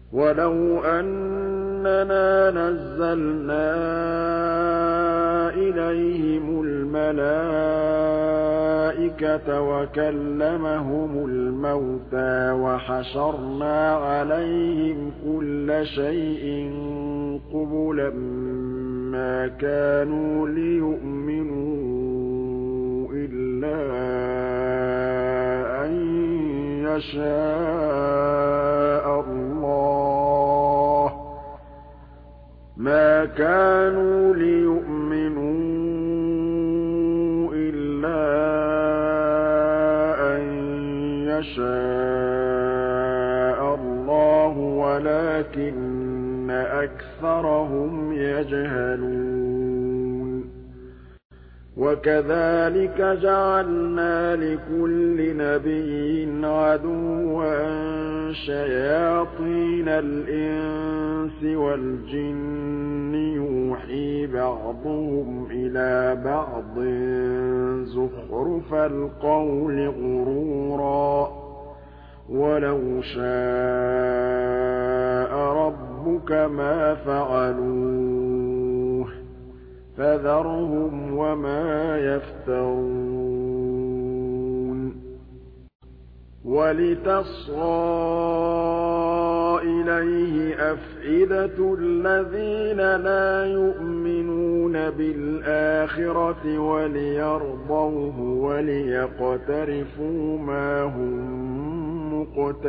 وَلَوْ أَنَّنَا نَزَّلْنَا إِلَيْهِمُ الْمَلَائِكَةَ وَكَلَّمَهُمُ الْمَوْتَىٰ وَحَشَرْنَا عَلَيْهِمْ كُلَّ شَيْءٍ قُبُلًا مَّا كَانُوا لِيُؤْمِنُوا إِلَّا أَن يَشَاءَ اللَّهُ وَلَٰكِنَّ أَكْثَرَهُمْ يَجْهَلُونَ وَكَذَٰلِكَ جَعَلْنَا لِكُلِّ نَبِيٍّ عَدُوًّا شَيَاطِينَ الْإِنسِ وَالْجِنِّ يُوحِي بَعْضُهُمْ إِلَىٰ بَعْضٍ زُخْرُفَ الْقَوْلِ غُرُورًا ۚ وَلَوْ شَاءَ رَبُّكَ مَا فَعَلُوهُ فَذَرْهُمْ وَمَا يَفْتَرُونَ وَلِتَصْغَىٰ إِلَيْهِ أَفْئِدَةُ الَّذِينَ لَا يُؤْمِنُونَ بِالْآخِرَةِ وَلِيَرْضَوْهُ وَلِيَقْتَرِفُوا مَا هُم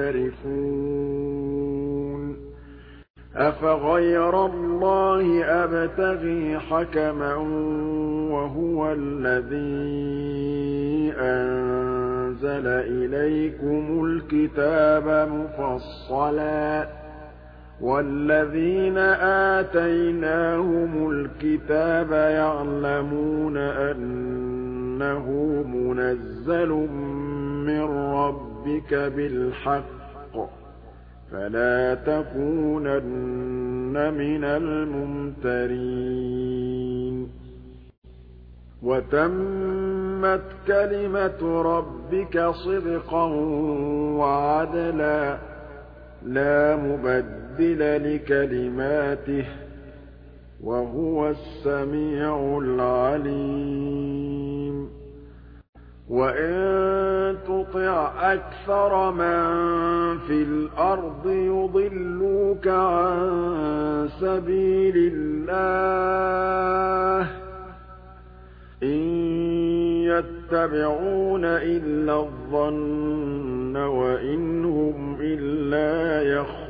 مُّقْتَرِفُونَ أَفَغَيْرَ اللَّهِ أَبْتَغِي حَكَمًا وَهُوَ الَّذِي أَنزَلَ إِلَيْكُمُ الْكِتَابَ مُفَصَّلًا ۚ وَالَّذِينَ آتَيْنَاهُمُ الْكِتَابَ يَعْلَمُونَ أَنَّهُ مُنَزَّلٌ مِّن رَّبِّكَ بِالْحَقِّ فَلَا تَكُونَنَّ مِنَ الْمُمْتَرِينَ وَتَمَّتْ كَلِمَةُ رَبِّكَ صِدْقًا وَعَدْلًا ۚ لَّا مُبَدِّلَ لِكَلِمَاتِهِ ۚ وَهُوَ السَّمِيعُ الْعَلِيمُ وَإِن تُطِعْ أَكْثَرَ مَن فِي الْأَرْضِ يُضِلُّوكَ عَن سَبِيلِ اللَّهِ ۚ إِن يَتَّبِعُونَ إِلَّا الظَّنَّ وَإِنْ هُمْ إِلَّا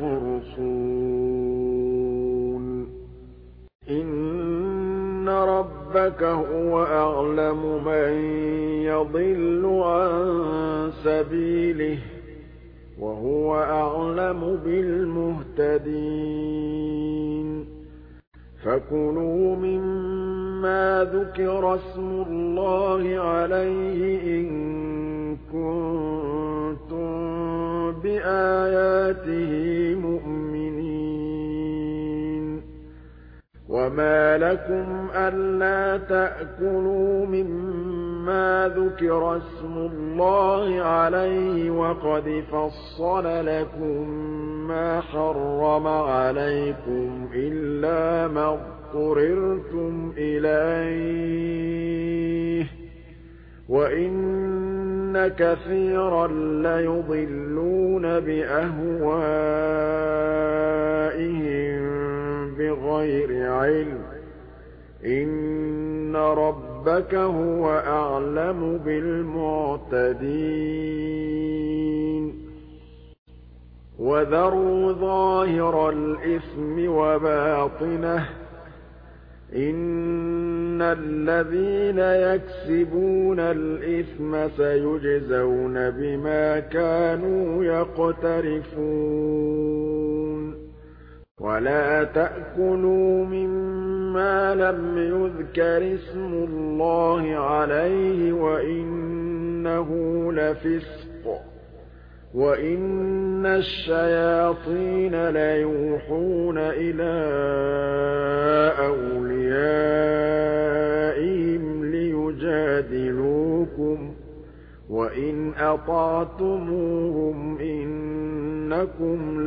يَخْرُصُونَ إِنَّ رَبَّكَ هُوَ أَعْلَمُ مَن يَضِلُّ عَن سَبِيلِهِ ۖ وَهُوَ أَعْلَمُ بِالْمُهْتَدِينَ فَكُلُوا مِمَّا ذُكِرَ اسْمُ اللَّهِ عَلَيْهِ إِن كُنتُم بِآيَاتِهِ مُؤْمِنِينَ وَمَا لَكُمْ أَلَّا تَأْكُلُوا مِمَّا ذُكِرَ اسْمُ اللَّهِ عَلَيْهِ وَقَدْ فَصَّلَ لَكُم مَّا حَرَّمَ عَلَيْكُمْ إِلَّا مَا اضْطُرِرْتُمْ إِلَيْهِ ۗ وَإِنَّ كَثِيرًا لَّيُضِلُّونَ بِأَهْوَائِهِم بِغَيْرِ عِلْمٍ ۗ إِنَّ رَبَّكَ هُوَ أَعْلَمُ بِالْمُعْتَدِينَ وَذَرُوا ظَاهِرَ الْإِثْمِ وَبَاطِنَهُ ۚ إِنَّ الَّذِينَ يَكْسِبُونَ الْإِثْمَ سَيُجْزَوْنَ بِمَا كَانُوا يَقْتَرِفُونَ وَلَا تَأْكُلُوا مِمَّا لَمْ يُذْكَرِ اسْمُ اللَّهِ عَلَيْهِ وَإِنَّهُ لَفِسْقٌ ۗ وَإِنَّ الشَّيَاطِينَ لَيُوحُونَ إِلَىٰ أَوْلِيَائِهِمْ لِيُجَادِلُوكُمْ ۖ وَإِنْ أَطَعْتُمُوهُمْ إِنَّكُمْ إِنَّكُمْ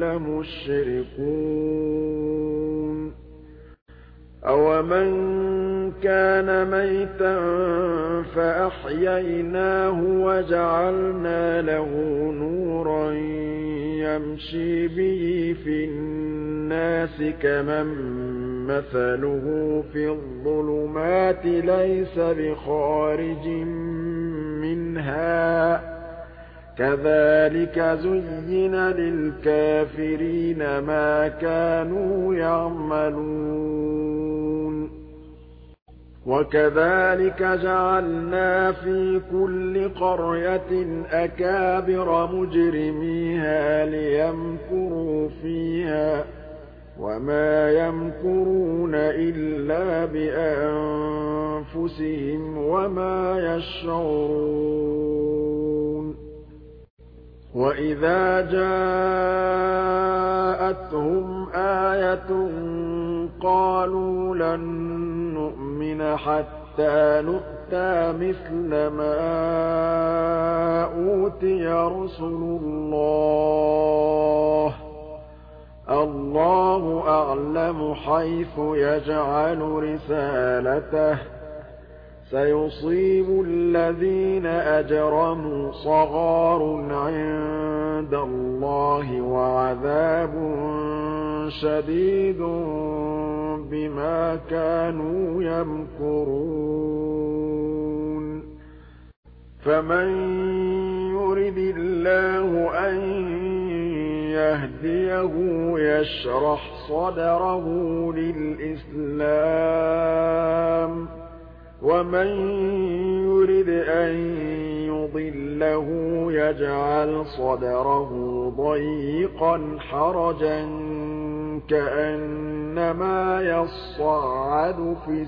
لَمُشْرِكُونَ أَوَمَنْ كَانَ مَيْتًا فَأَحْيَيْنَاهُ وَجَعَلْنَا لَهُ نُورًا يَمْشِي بِهِ فِي النَّاسِ كَمَن مَّثَلُهُ فِي الظُّلُمَاتِ لَيْسَ بِخَارِجٍ مِّنْهَا ۚ كَذَٰلِكَ زُيِّنَ لِلْكَافِرِينَ مَا كَانُوا يَعْمَلُونَ وَكَذَٰلِكَ جَعَلْنَا فِي كُلِّ قَرْيَةٍ أَكَابِرَ مُجْرِمِيهَا لِيَمْكُرُوا فِيهَا ۖ وَمَا يَمْكُرُونَ إِلَّا بِأَنفُسِهِمْ وَمَا يَشْعُرُونَ وَإِذَا جَاءَتْهُمْ آيَةٌ قَالُوا لَن نُّؤْمِنَ حَتَّىٰ نُؤْتَىٰ مِثْلَ مَا أُوتِيَ رُسُلُ اللَّهِ ۘ اللَّهُ أَعْلَمُ حَيْثُ يَجْعَلُ رِسَالَتَهُ ۗ سَيُصِيبُ الَّذِينَ أَجْرَمُوا صَغَارٌ عِندَ اللَّهِ وَعَذَابٌ شَدِيدٌ بِمَا كَانُوا يَمْكُرُونَ فَمَن يُرِدِ اللَّهُ أَن يَهْدِيَهُ يَشْرَحْ صَدْرَهُ لِلْإِسْلَامِ ۖ وَمَن يُرِدْ أَن يُضِلَّهُ يَجْعَلْ صَدْرَهُ ضَيِّقًا حَرَجًا كَأَنَّمَا يَصَّعَّدُ فِي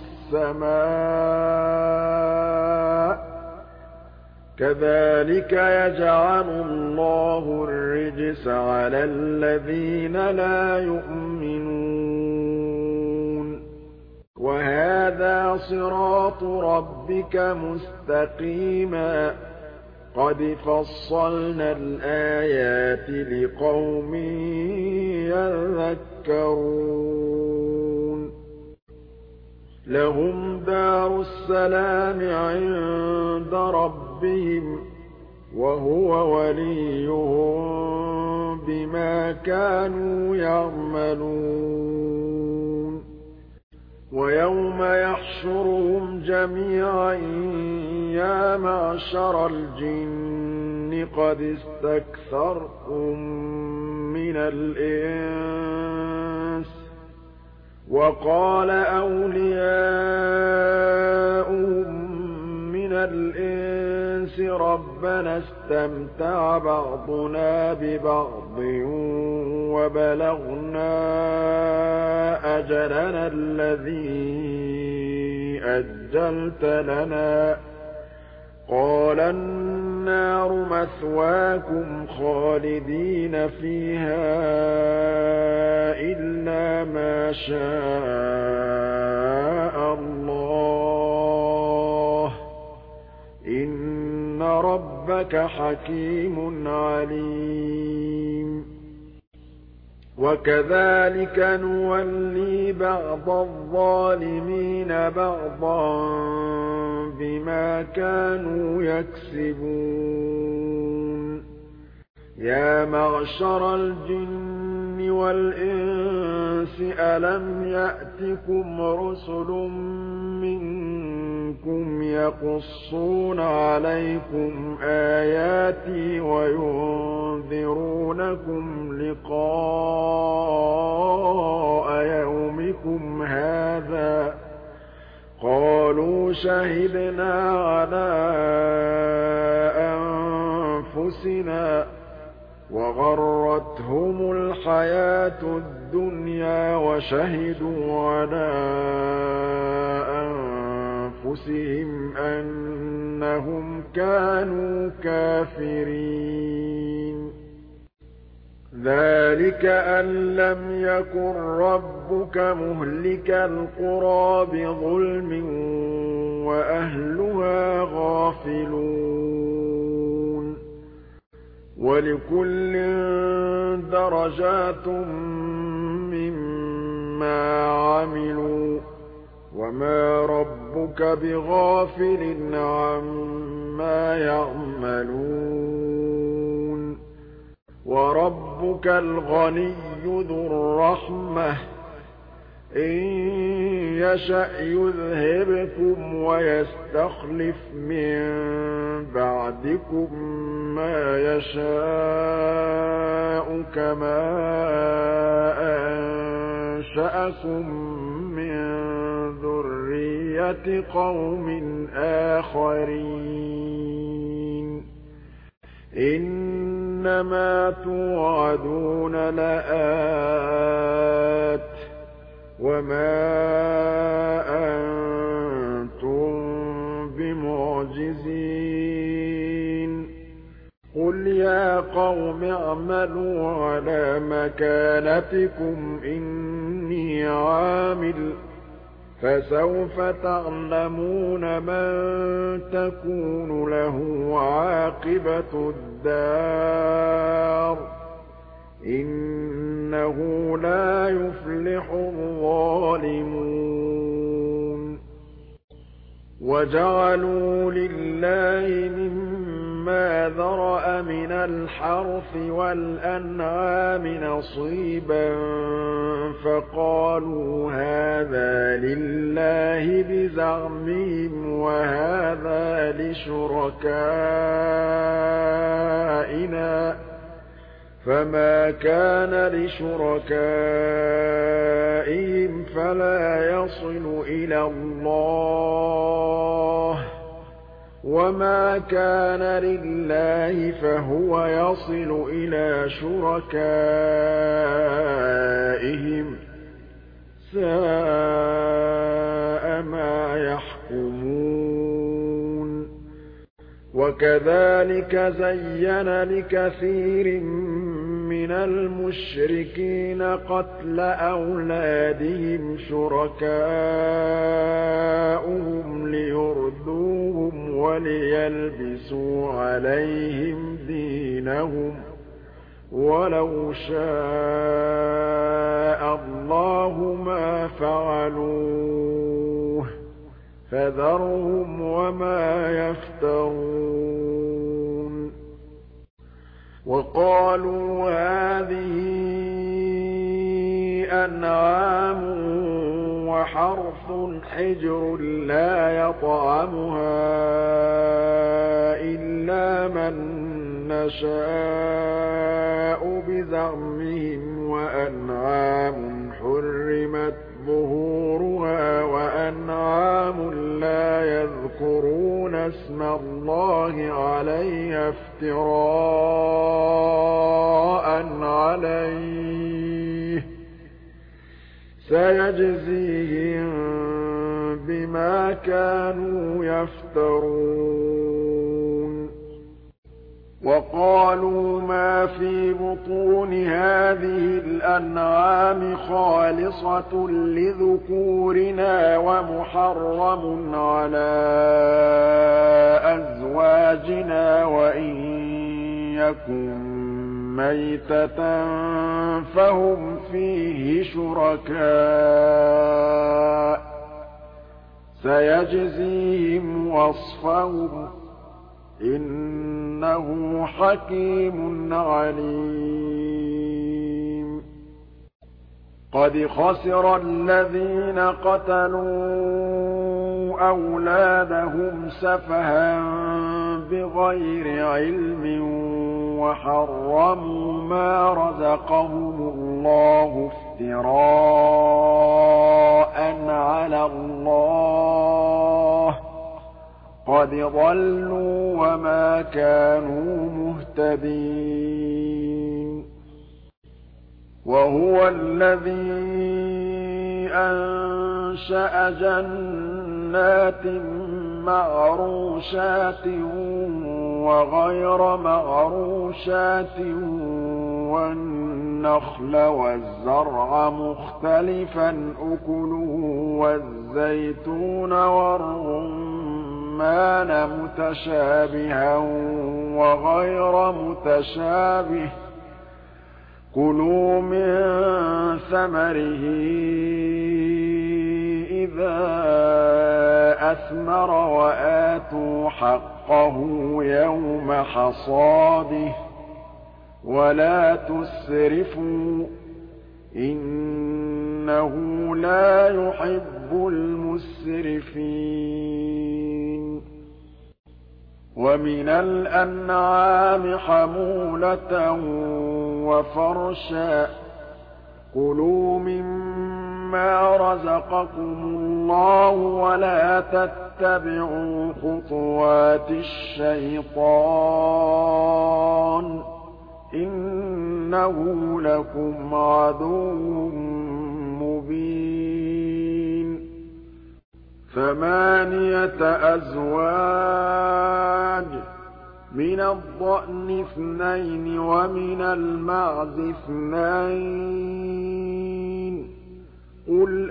السَّمَاءِ ۚ كَذَٰلِكَ يَجْعَلُ اللَّهُ الرِّجْسَ عَلَى الَّذِينَ لَا يُؤْمِنُونَ وَهَٰذَا صِرَاطُ رَبِّكَ مُسْتَقِيمًا ۗ قَدْ فَصَّلْنَا الْآيَاتِ لِقَوْمٍ يَذَّكَّرُونَ لَهُمْ دَارُ السَّلَامِ عِندَ رَبِّهِمْ ۖ وَهُوَ وَلِيُّهُم بِمَا كَانُوا يَعْمَلُونَ وَيَوْمَ يَحْشُرُهُمْ جَمِيعًا يَا مَعْشَرَ الْجِنِّ قَدِ اسْتَكْثَرْتُم مِّنَ الْإِنسِ ۖ وَقَالَ أَوْلِيَاؤُهُم مِّنَ الْإِنسِ رَبَّنَا اسْتَمْتَعَ بَعْضُنَا بِبَعْضٍ وَبَلَغْنَا أَجَلَنَا الَّذِي أَجَّلْتَ لَنَا ۚ قَالَ النَّارُ مَثْوَاكُمْ خَالِدِينَ فِيهَا إِلَّا مَا شَاءَ اللَّهُ ۗ إِنَّ رَبَّكَ حَكِيمٌ عَلِيمٌ وَكَذَٰلِكَ نُوَلِّي بَعْضَ الظَّالِمِينَ بَعْضًا بِمَا كَانُوا يَكْسِبُونَ يَا مَعْشَرَ الْجِنِّ وَالْإِنسِ أَلَمْ يَأْتِكُمْ رُسُلٌ مِّنكُمْ يَقُصُّونَ عَلَيْكُمْ آيَاتِي وَيُنذِرُونَكُمْ لِقَاءَ يَوْمِكُمْ هَٰذَا ۚ قَالُوا شَهِدْنَا عَلَىٰ أَنفُسِنَا وَغَرَّتْهُمُ الْحَيَاةُ الدُّنْيَا وَشَهِدُوا عَلَىٰ أَنفُسِهِمْ أَنَّهُمْ كَانُوا كَافِرِينَ ذَٰلِكَ أَن لَّمْ يَكُن رَّبُّكَ مُهْلِكَ الْقُرَىٰ بِظُلْمٍ وَأَهْلُهَا غَافِلُونَ وَلِكُلٍّ دَرَجَاتٌ مِّمَّا عَمِلُوا ۚ وَمَا رَبُّكَ بِغَافِلٍ عَمَّا يَعْمَلُونَ وَرَبُّكَ الْغَنِيُّ ذُو الرَّحْمَةِ ۚ إِن يَشَأْ يُذْهِبْكُمْ وَيَسْتَخْلِفْ مِن بَعْدِكُم مَّا يَشَاءُ كَمَا أَنشَأَكُم مِّن ذُرِّيَّةِ قَوْمٍ آخَرِينَ ۚ إِنَّمَا تُوعَدُونَ لَآتٍ ۖ وَمَا أَنتُم بِمُعْجِزِينَ قُلْ يَا قَوْمِ اعْمَلُوا عَلَىٰ مَكَانَتِكُمْ إِنِّي عَامِلٌ ۖ فَسَوْفَ تَعْلَمُونَ مَن تَكُونُ لَهُ عَاقِبَةُ الدَّارِ ۗ إِنَّهُ لَا يُفْلِحُ الظَّالِمُونَ وَجَعَلُوا لِلَّهِ مِمَّا ذَرَأَ مِنَ الْحَرْثِ وَالْأَنْعَامِ نَصِيبًا فَقَالُوا هَٰذَا لِلَّهِ بِزَعْمِهِمْ وَهَٰذَا لِشُرَكَائِنَا ۖ فَمَا كَانَ لِشُرَكَائِهِمْ فَلَا يَصِلُ إِلَى اللَّهِ ۖ وَمَا كَانَ لِلَّهِ فَهُوَ يَصِلُ إِلَىٰ شُرَكَائِهِمْ ۗ سَاءَ مَا يَحْكُمُونَ وَكَذَٰلِكَ زَيَّنَ لِكَثِيرٍ مِّنَ الْمُشْرِكِينَ قَتْلَ أَوْلَادِهِمْ شُرَكَاؤُهُمْ لِيُرْدُوهُمْ وَلِيَلْبِسُوا عَلَيْهِمْ دِينَهُمْ ۖ وَلَوْ شَاءَ اللَّهُ مَا فَعَلُوهُ ۖ فَذَرْهُمْ وَمَا يَفْتَرُونَ وَقَالُوا هَٰذِهِ أَنْعَامٌ وَحَرْثٌ حِجْرٌ لَّا يَطْعَمُهَا إِلَّا مَن نَّشَاءُ بِزَعْمِهِمْ وَأَنْعَامٌ حُرِّمَتْ ظُهُورُهَا وَأَنْعَامٌ لَّا يَذْكُرُونَ اسْمَ اللَّهِ عَلَيْهَا افْتِرَاءً عَلَيْهِ ۚ سَيَجْزِيهِم بِمَا كَانُوا يَفْتَرُونَ وَقَالُوا مَا فِي بُطُونِ هَٰذِهِ الْأَنْعَامِ خَالِصَةٌ لِّذُكُورِنَا وَمُحَرَّمٌ عَلَىٰ أَزْوَاجِنَا وَإِن يَكُن مَّيْتَةً فَهُمْ فِيهِ شُرَكَاءُ ۚ سَيَجْزِيهِمْ وَصْفَهُمْ ۚ إِنَّهُ حَكِيمٌ عَلِيمٌ قَدْ خَسِرَ الَّذِينَ قَتَلُوا أَوْلَادَهُمْ سَفَهًا بِغَيْرِ عِلْمٍ وَحَرَّمُوا مَا رَزَقَهُمُ اللَّهُ افْتِرَاءً عَلَى اللَّهِ ۚ قَدْ ضَلُّوا وَمَا كَانُوا مُهْتَدِينَ وَهُوَ الَّذِي أَنشَأَ جَنَّاتٍ مَّعْرُوشَاتٍ وَغَيْرَ مَعْرُوشَاتٍ وَالنَّخْلَ وَالزَّرْعَ مُخْتَلِفًا أُكُلُهُ وَالزَّيْتُونَ وَالرُّمَّانَ الرُّمَّانَ مُتَشَابِهًا وَغَيْرَ مُتَشَابِهٍ ۚ كُلُوا مِن ثَمَرِهِ إِذَا أَثْمَرَ وَآتُوا حَقَّهُ يَوْمَ حَصَادِهِ ۖ وَلَا تُسْرِفُوا ۚ إِنَّهُ لَا يُحِبُّ الْمُسْرِفِينَ وَمِنَ الْأَنْعَامِ حَمُولَةً وَفَرْشًا ۚ كُلُوا مِمَّا رَزَقَكُمُ اللَّهُ وَلَا تَتَّبِعُوا خُطُوَاتِ الشَّيْطَانِ ۚ إِنَّهُ لَكُمْ عَدُوٌّ مُّبِينٌ 8 أزواج من الضأن 2 ومن المعز 2 قُلْ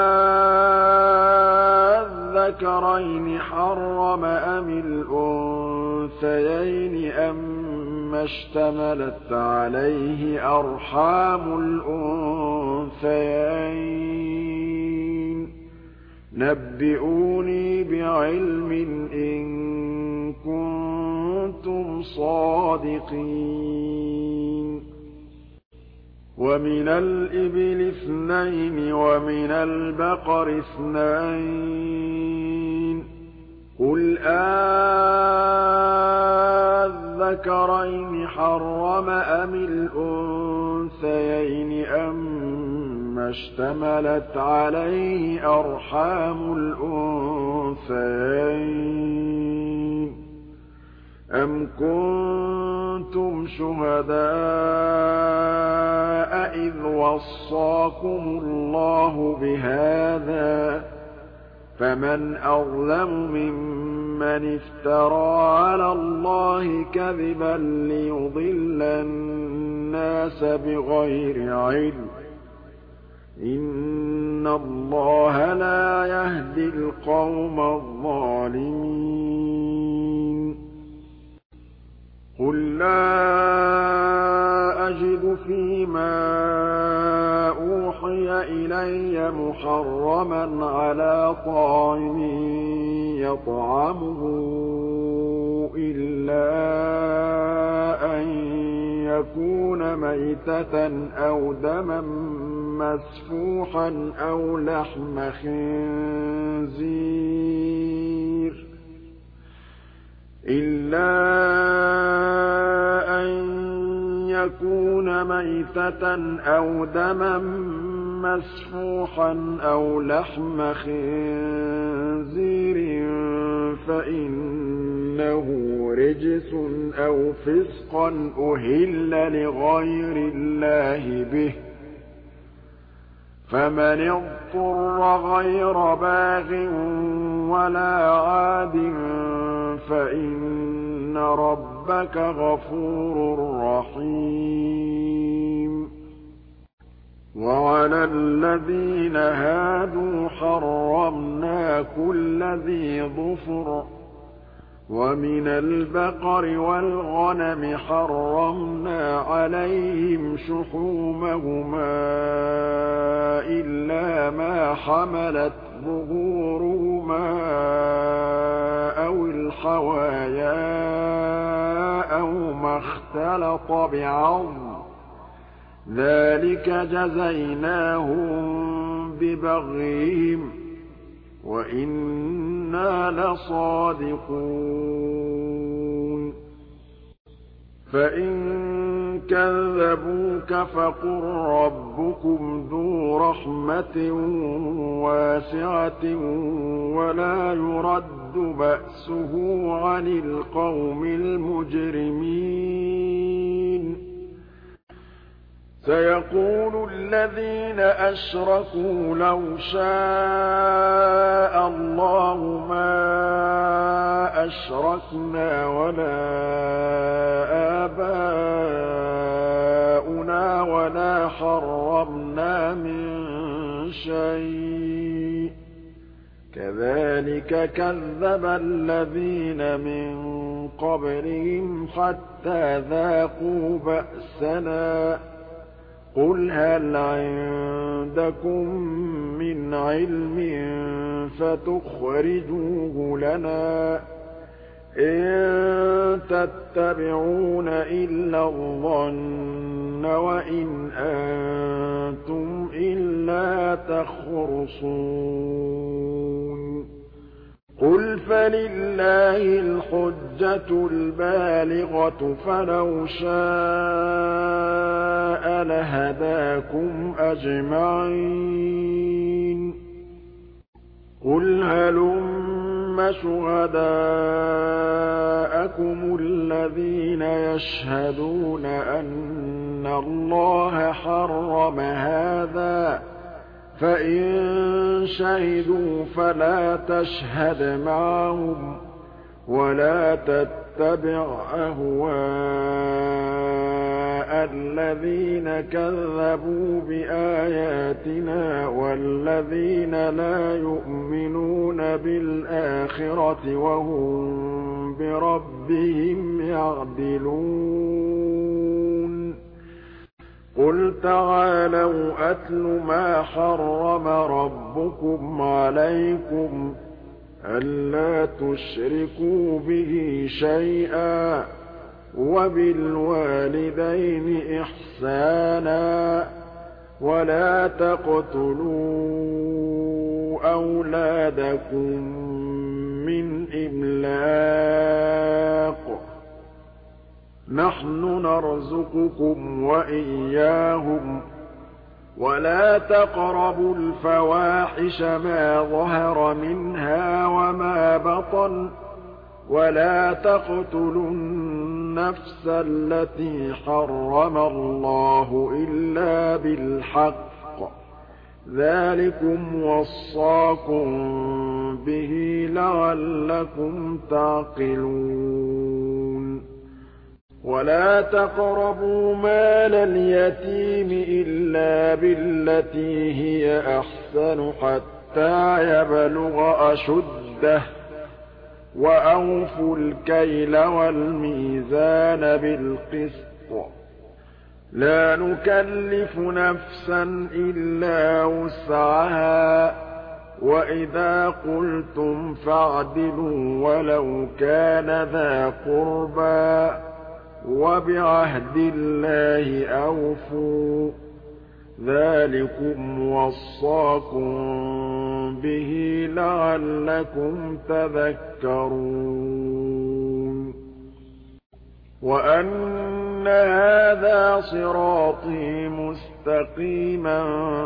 آلذَّكَرَيْنِ حَرَّمَ أَمِ الْأُنثَيَيْنِ أَمَّا اشْتَمَلَتْ عَلَيْهِ أَرْحَامُ الْأُنثَيَيْنِ ۖ نَبِّئُونِي بِعِلْمٍ إِن كُنتُمْ صَادِقِينَ وَمِنَ الْإِبِلِ 2 وَمِنَ الْبَقَرِ 2 قُلْ آلذَّكَرَيْنِ حَرَّمَ أَمِ الْأُنثَيَيْنِ أَمَّا اشْتَمَلَتْ عَلَيْهِ أَرْحَامُ الْأُنثَيَيْنِ ۖ أَمْ كُنتُمْ شُهَدَاءَ إِذْ وَصَّاكُمُ اللَّهُ بِهَٰذَا ۚ فَمَنْ أَظْلَمُ مِمَّنِ افْتَرَىٰ عَلَى اللَّهِ كَذِبًا لِّيُضِلَّ النَّاسَ بِغَيْرِ عِلْمٍ ۗ إِنَّ اللَّهَ لَا يَهْدِي الْقَوْمَ الظَّالِمِينَ قُل لَّا أَجِدُ فِيمَا أُوحِيَ إِلَيَّ مُحَرَّمًا عَلَىٰ طَاعِمٍ يَطْعَمُهُ إِلَّا أَن يَكُونَ مَيْتَةً أَوْ دَمًا مَّسْفُوحًا أَوْ لَحْمَ خِنزِيرٍ فَإِنَّهُ رِجْسٌ أَوْ فِسْقًا أُهِلَّ لِغَيْرِ اللَّهِ بِهِ ۚ فَمَنِ اضْطُرَّ غَيْرَ بَاغٍ وَلَا عَادٍ فَإِنَّ رَبَّكَ غَفُورٌ رَّحِيمٌ وَعَلَى الَّذِينَ هَادُوا حَرَّمْنَا كُلَّ ذِي ظُفُرٍ ۖ وَمِنَ الْبَقَرِ وَالْغَنَمِ حَرَّمْنَا عَلَيْهِمْ شُحُومَهُمَا إِلَّا مَا حَمَلَتْ ظُهُورُهُمَا أَوِ الْحَوَايَا أَوْ مَا اخْتَلَطَ بِعَظْمٍ ۚ ذَٰلِكَ جَزَيْنَاهُم بِبَغْيِهِمْ ۖ وَإِنَّا لَصَادِقُونَ فَإِن كَذَّبُوكَ فَقُل رَّبُّكُمْ ذُو رَحْمَةٍ وَاسِعَةٍ وَلَا يُرَدُّ بَأْسُهُ عَنِ الْقَوْمِ الْمُجْرِمِينَ سَيَقُولُ الَّذِينَ أَشْرَكُوا لَوْ شَاءَ اللَّهُ مَا أَشْرَكْنَا وَلَا آبَاؤُنَا وَلَا حَرَّمْنَا مِن شَيْءٍ كذلك كذب الذين من قبلهم حتى ذاقوا بأسنا قل هل عندكم من علم فتخرجوه لنا إن تتبعون إلا الظن وإن أنتم إلا تخرصون قل فلله الحجة البالغة فلو شاء لهداكم أجمعين قل هلم شهداءكم الذين يشهدون أن الله حرم هذا فإن شهدوا فلا تشهد معهم ولا تتبع أهواء الذين كذبوا بآياتنا والذين لا يؤمنون بالآخرة وهم بربهم يعدلون قل تعالوا أتل ما حرم ربكم عليكم ألا تشركوا به شيئا وبالوالدين إحسانا ولا تقتلوا أولادكم من إملاق نحن نرزقكم وإياهم ولا تقربوا الفواحش ما ظهر منها وما بطن ولا تقتلوا النفس التي حرم الله إلا بالحق ذلكم وصاكم به لعلكم تعقلون ولا تقربوا مال اليتيم إلا بالتي هي أحسن حتى يبلغ أشده وأوفوا الكيل والميزان بالقسط لا نكلف نفسا إلا وسعها وإذا قلتم فاعدلوا ولو كان ذا قربى وبعهد الله أوفوا ذلكم وصاكم به لعلكم تذكرون وأن هذا صراطي مستقيما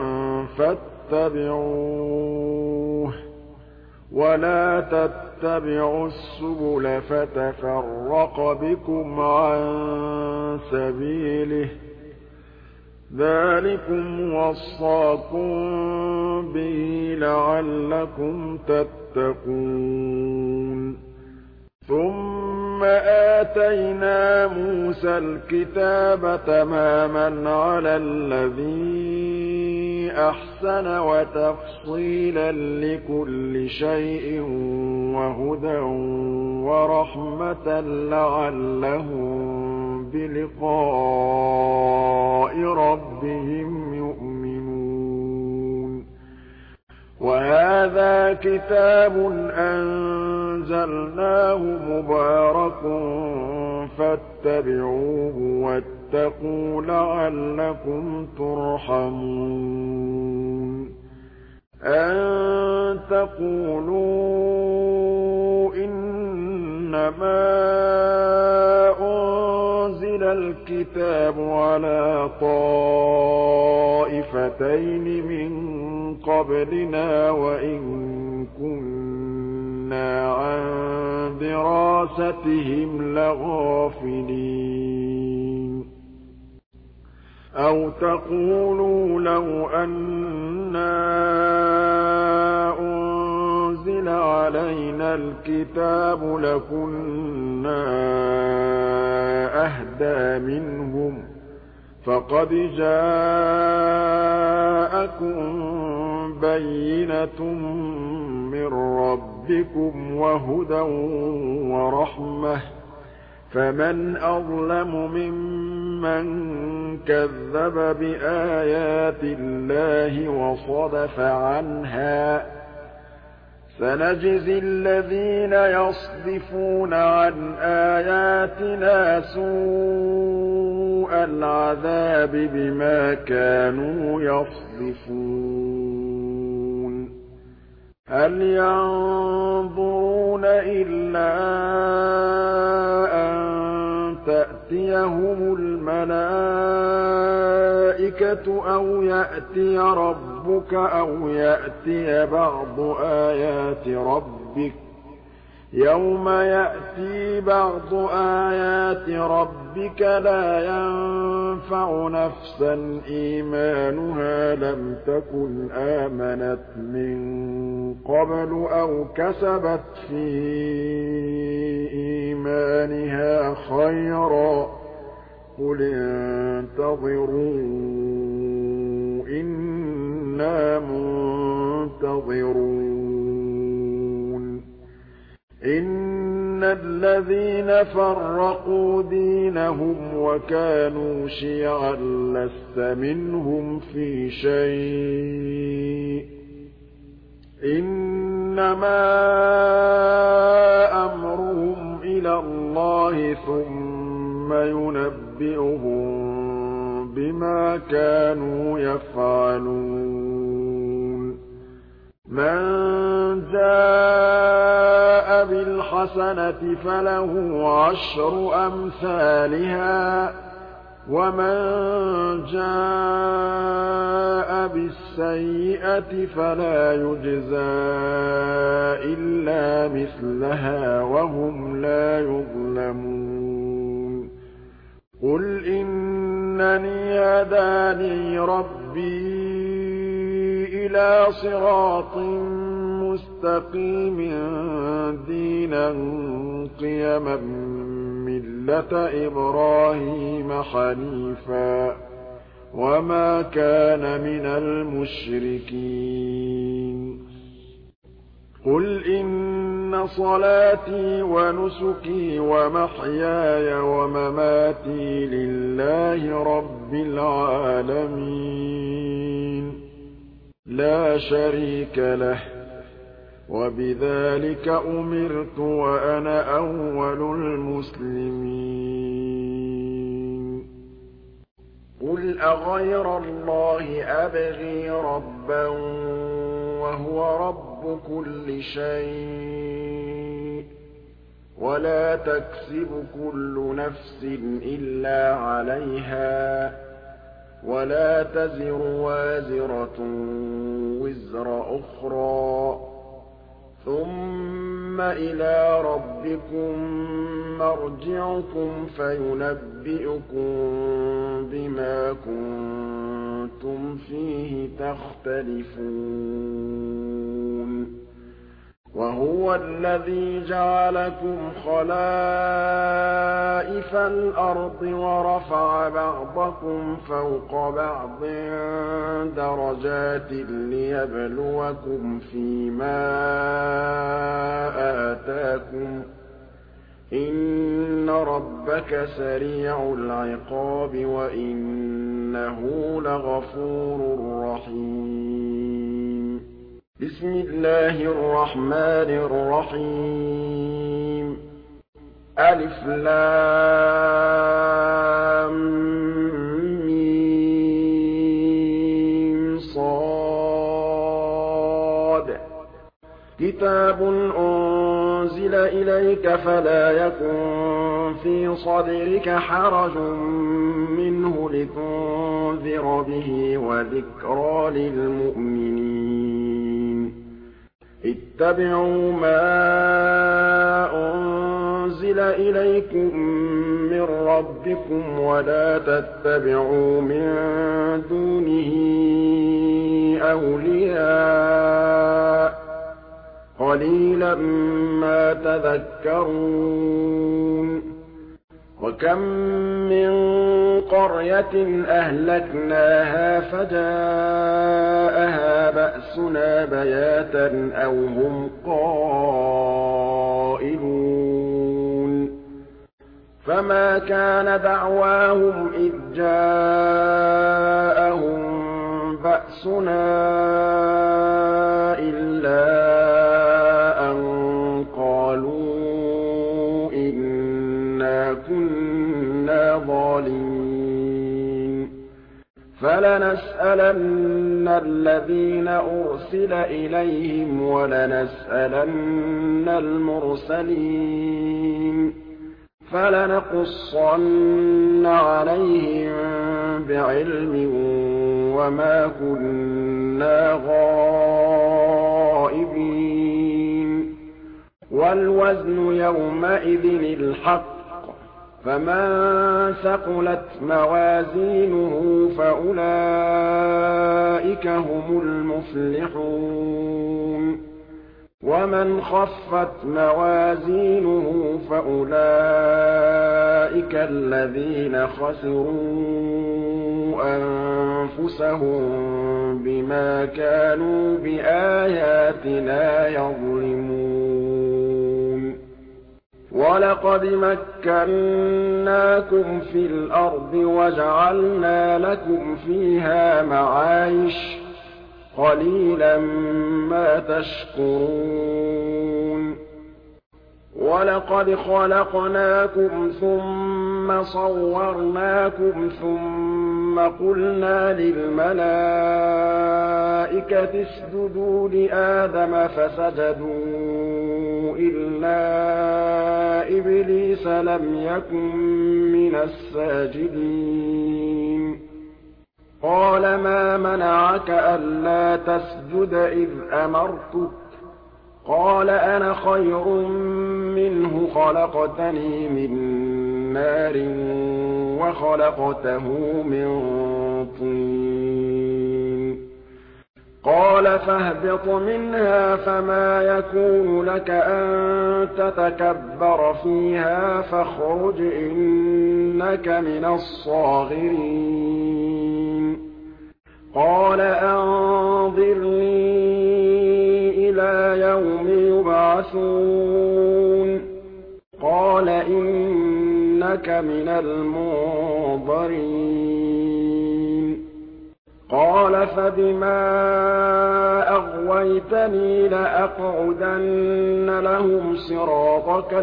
فاتبعوه ولا تتبعوا السبل فتفرق بكم عن سبيله ذلكم وصاكم به لعلكم تتقون ثم آتينا موسى الكتاب تماما على الذي أحسن وتفصيلا لكل شيء وهدى ورحمة لعلهم بلقاء ربهم يؤمنون وهذا كتاب أنزلناه مبارك فاتبعوه واتقوا لعلكم ترحمون أن تقولوا إنما أنزل الكتاب على طائفتين من قبلنا وإن كنا عن دراستهم لغافلين أو تقولوا لو أنا أنزل علينا الكتاب لكنا أهدى منهم فقد جاءكم بَيِّنَةٌ مِّن رَّبِّكُمْ وَهُدًى وَرَحْمَةٌ ۚ فَمَنْ أَظْلَمُ مِمَّن كَذَّبَ بِآيَاتِ اللَّهِ وَصَدَفَ عَنْهَا ۚ سَنَجْزِي الَّذِينَ يَصْدِفُونَ عَنْ آيَاتِنَا سُوءَ الْعَذَابِ بِمَا كَانُوا يَصْدِفُونَ هَلْ يَنظُرُونَ إِلَّا أَن تَأْتِيَهُمُ الْمَلَائِكَةُ أَوْ يَأْتِيَ رَبُّكَ أَوْ يَأْتِيَ بَعْضُ آيَاتِ رَبِّكَ ۗ يَوْمَ يَأْتِي بَعْضُ آيَاتِ رَبِّكَ لَا يَنفَعُ نَفْسًا إِيمَانُهَا لَمْ تَكُنْ آمَنَتْ مِن قَبْلُ أَوْ كَسَبَتْ فِي إِيمَانِهَا خَيْرًا ۗ قُلِ انتَظِرُوا إِنَّا مُنتَظِرُونَ إِنَّ الَّذِينَ فَرَّقُوا دِينَهُمْ وَكَانُوا شِيَعًا لَّسْتَ مِنْهُمْ فِي شَيْءٍ ۚ إِنَّمَا أَمْرُهُمْ إِلَى اللَّهِ ثُمَّ يُنَبِّئُهُم بِمَا كَانُوا يَفْعَلُونَ مَن جَاءَ بِالْحَسَنَةِ فَلَهُ عَشْرُ أَمْثَالِهَا ۖ وَمَن جَاءَ بِالسَّيِّئَةِ فَلَا يُجْزَىٰ إِلَّا مِثْلَهَا وَهُمْ لَا يُظْلَمُونَ قُلْ إِنَّنِي هَدَانِي رَبِّي إِلَىٰ صِرَاطٍ مُّسْتَقِيمٍ دِينًا قِيَمًا مِّلَّةَ إِبْرَاهِيمَ حَنِيفًا ۖ وَمَا كَانَ مِنَ الْمُشْرِكِينَ قُلْ إِنَّ صَلَاتِي وَنُسُكِي وَمَحْيَايَ وَمَمَاتِي لِلَّهِ رَبِّ الْعَالَمِينَ لَا شَرِيكَ لَهُ ۖ وَبِذَٰلِكَ أُمِرْتُ وَأَنَا أَوَّلُ الْمُسْلِمِينَ قُلْ أَغَيْرَ اللَّهِ أَبْغِي رَبًّا وَهُوَ رَبُّ كُلِّ شَيْءٍ ۖ وَلَا تَكْسِبُ كُلُّ نَفْسٍ إِلَّا عَلَيْهَا ۖ وَلَا تَزِرُ وَازِرَةٌ وِزْرَ أُخْرَىٰ ۗ ثُمَّ إِلَىٰ رَبِّكُم مَّرْجِعُكُمْ فَيُنَبِّئُكُم بِمَا كُنتُمْ فِيهِ تَخْتَلِفُونَ وَهُوَ الَّذِي جَعَلَكُمْ خَلَائِفَ الْأَرْضِ وَرَفَعَ بَعْضَكُمْ فَوْقَ بَعْضٍ دَرَجَاتٍ لِّيَبْلُوَكُمْ فِيمَا آتَاكُمْ ۗ إِنَّ رَبَّكَ سَرِيعُ الْعِقَابِ وَإِنَّهُ لَغَفُورٌ رَّحِيمٌ بسم الله الرحمن الرحيم ألف لام ميم صاد كتاب أنزل إليك فلا يكن في صدرك حرج منه لتنذر به وذكرى للمؤمنين اتبعوا ما أنزل إليكم من ربكم ولا تتبعوا من دونه أولياء قليلا ما تذكرون وكم من قرية أهلكناها فجاءها بأسنا بَأْسُنَا بَيَاتًا أَوْ هُمْ قَائِلُونَ فَمَا كَانَ دَعْوَاهُمْ إِذْ جَاءَهُم بَأْسُنَا إِلَّا أَن قَالُوا إِنَّا كُنَّا ظَالِمِينَ فَلَنَسْأَلَنَّ الَّذِينَ أُرْسِلَ إِلَيْهِمْ وَلَنَسْأَلَنَّ الْمُرْسَلِينَ فَلَنَقُصَّنَّ عَلَيْهِم بِعِلْمٍ وَمَا كُنَّا غَائِبِينَ وَالْوَزْنُ يَوْمَئِذٍ الْحَقُّ فَمَن ثَقُلَتْ مَوَازِينُهُ فَأُولَٰئِكَ هُمُ الْمُفْلِحُونَ وَمَنْ خَفَّتْ مَوَازِينُهُ فَأُولَٰئِكَ الَّذِينَ خَسِرُوا أَنفُسَهُم بِمَا كَانُوا بِآيَاتِنَا يَظْلِمُونَ وَلَقَدْ مَكَّنَّاكُمْ فِي الْأَرْضِ وَجَعَلْنَا لَكُمْ فِيهَا مَعَايِشَ قَلِيلًا مَا تَشْكُرُونَ وَلَقَدْ خَلَقْنَاكُمْ ثُمَّ صَوَّرْنَاكُمْ ثُمَّ قُلْنَا لِلْمَلَائِكَةِ اسْجُدُوا لِآدَمَ فَسَجَدُوا إِلَّا إِبْلِيسَ لَمْ يَكُن مِّنَ السَّاجِدِينَ قَالَ مَا مَنَعَكَ أَلَّا تَسْجُدَ إِذْ أَمَرْتُكَ قَالَ أَنَا خَيْرٌ مِّنْهُ خَلَقْتَنِي مِن نَّارٍ وَخَلَقْتَهُ مِن طِينٍ قَالَ فَاهْبِطْ مِنْهَا فَمَا يَكُونُ لَكَ أَن تَتَكَبَّرَ فِيهَا فَاخْرُجْ إِنَّكَ مِنَ الصَّاغِرِينَ قَالَ أَنظِرْنِي إِلَىٰ يَوْمِ يُبْعَثُونَ قَالَ إِنَّكَ مِنَ الْمُنظَرِينَ قَالَ فَبِمَا أَغْوَيْتَنِي لَأَقْعُدَنَّ لَهُمْ صِرَاطَكَ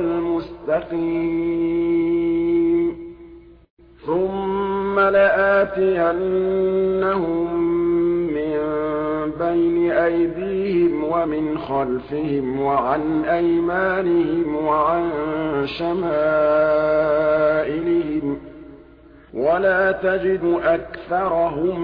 الْمُسْتَقِيمَ ثُمَّ لَآتِيَنَّهُم مِّن بَيْنِ أَيْدِيهِمْ وَمِنْ خَلْفِهِمْ وَعَنْ أَيْمَانِهِمْ وَعَن شَمَائِلِهِمْ وَلَا تَجِدُ أَكْثَرَهُمْ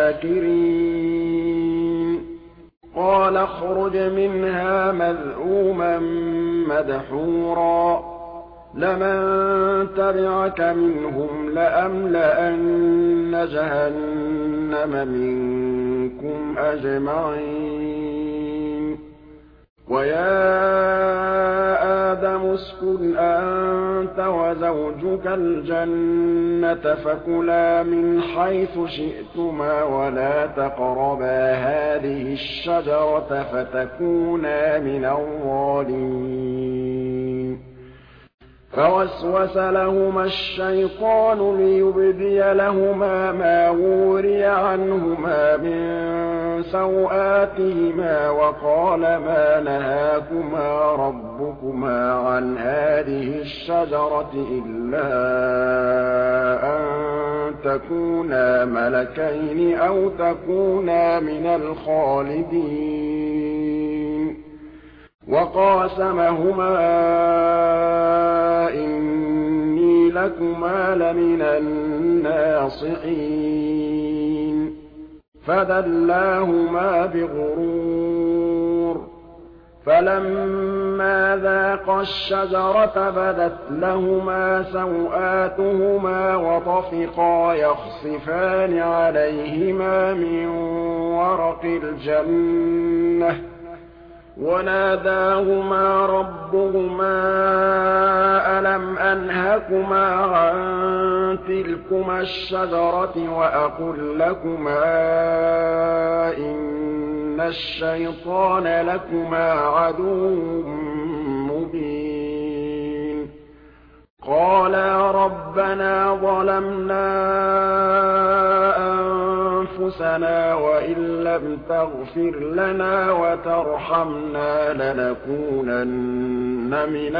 شَاكِرِينَ قَالَ اخْرُجْ مِنْهَا مَذْءُومًا مَّدْحُورًا لَمَن تَبِعَكَ مِنْهُمْ لَأَمْلَأَنَّ جَهَنَّمَ مِنكُمْ أَجْمَعِينَ وَيَا آدَمُ اسْكُنْ أَنتَ وَزَوْجُكَ الْجَنَّةَ فَكُلَا مِنْ حَيْثُ شِئْتُمَا وَلَا تَقْرَبَا هَٰذِهِ الشَّجَرَةَ فَتَكُونَا مِنَ الظَّالِمِينَ فَوَسْوَسَ لَهُمَا الشَّيْطَانُ لِيُبْدِيَ لَهُمَا مَا وُورِيَ عَنْهُمَا مِن سَوْآتِهِمَا وَقَالَ مَا نَهَاكُمَا رَبُّكُمَا عَنْ هَٰذِهِ الشَّجَرَةِ إِلَّا أَن تَكُونَا مَلَكَيْنِ أَوْ تَكُونَا مِنَ الْخَالِدِينَ وَقَاسَمَهُمَا إِنِّي لَكُمَا لَمِنَ النَّاصِحِينَ فَدَلَّاهُمَا بِغُرُورٍ فَلَمَّا ذَاقَا الشَّجَرَةَ بَدَتْ لَهُمَا سَوْآتُهُمَا وَطَفِقَا يَخْصِفَانِ عَلَيْهِمَا مِن وَرَقِ الْجَنَّةِ وَنَادَاهُمَا رَبُّهُمَا أَلَمْ أَنْهَكُمَا عَن تِلْكُمَا الشَّجَرَةِ وَأَقُل لَّكُمَا إِنَّ الشيطان لكما عدو مبين قالا ربنا ظلمنا أنفسنا وإن لم تغفر لنا وترحمنا لنكونن من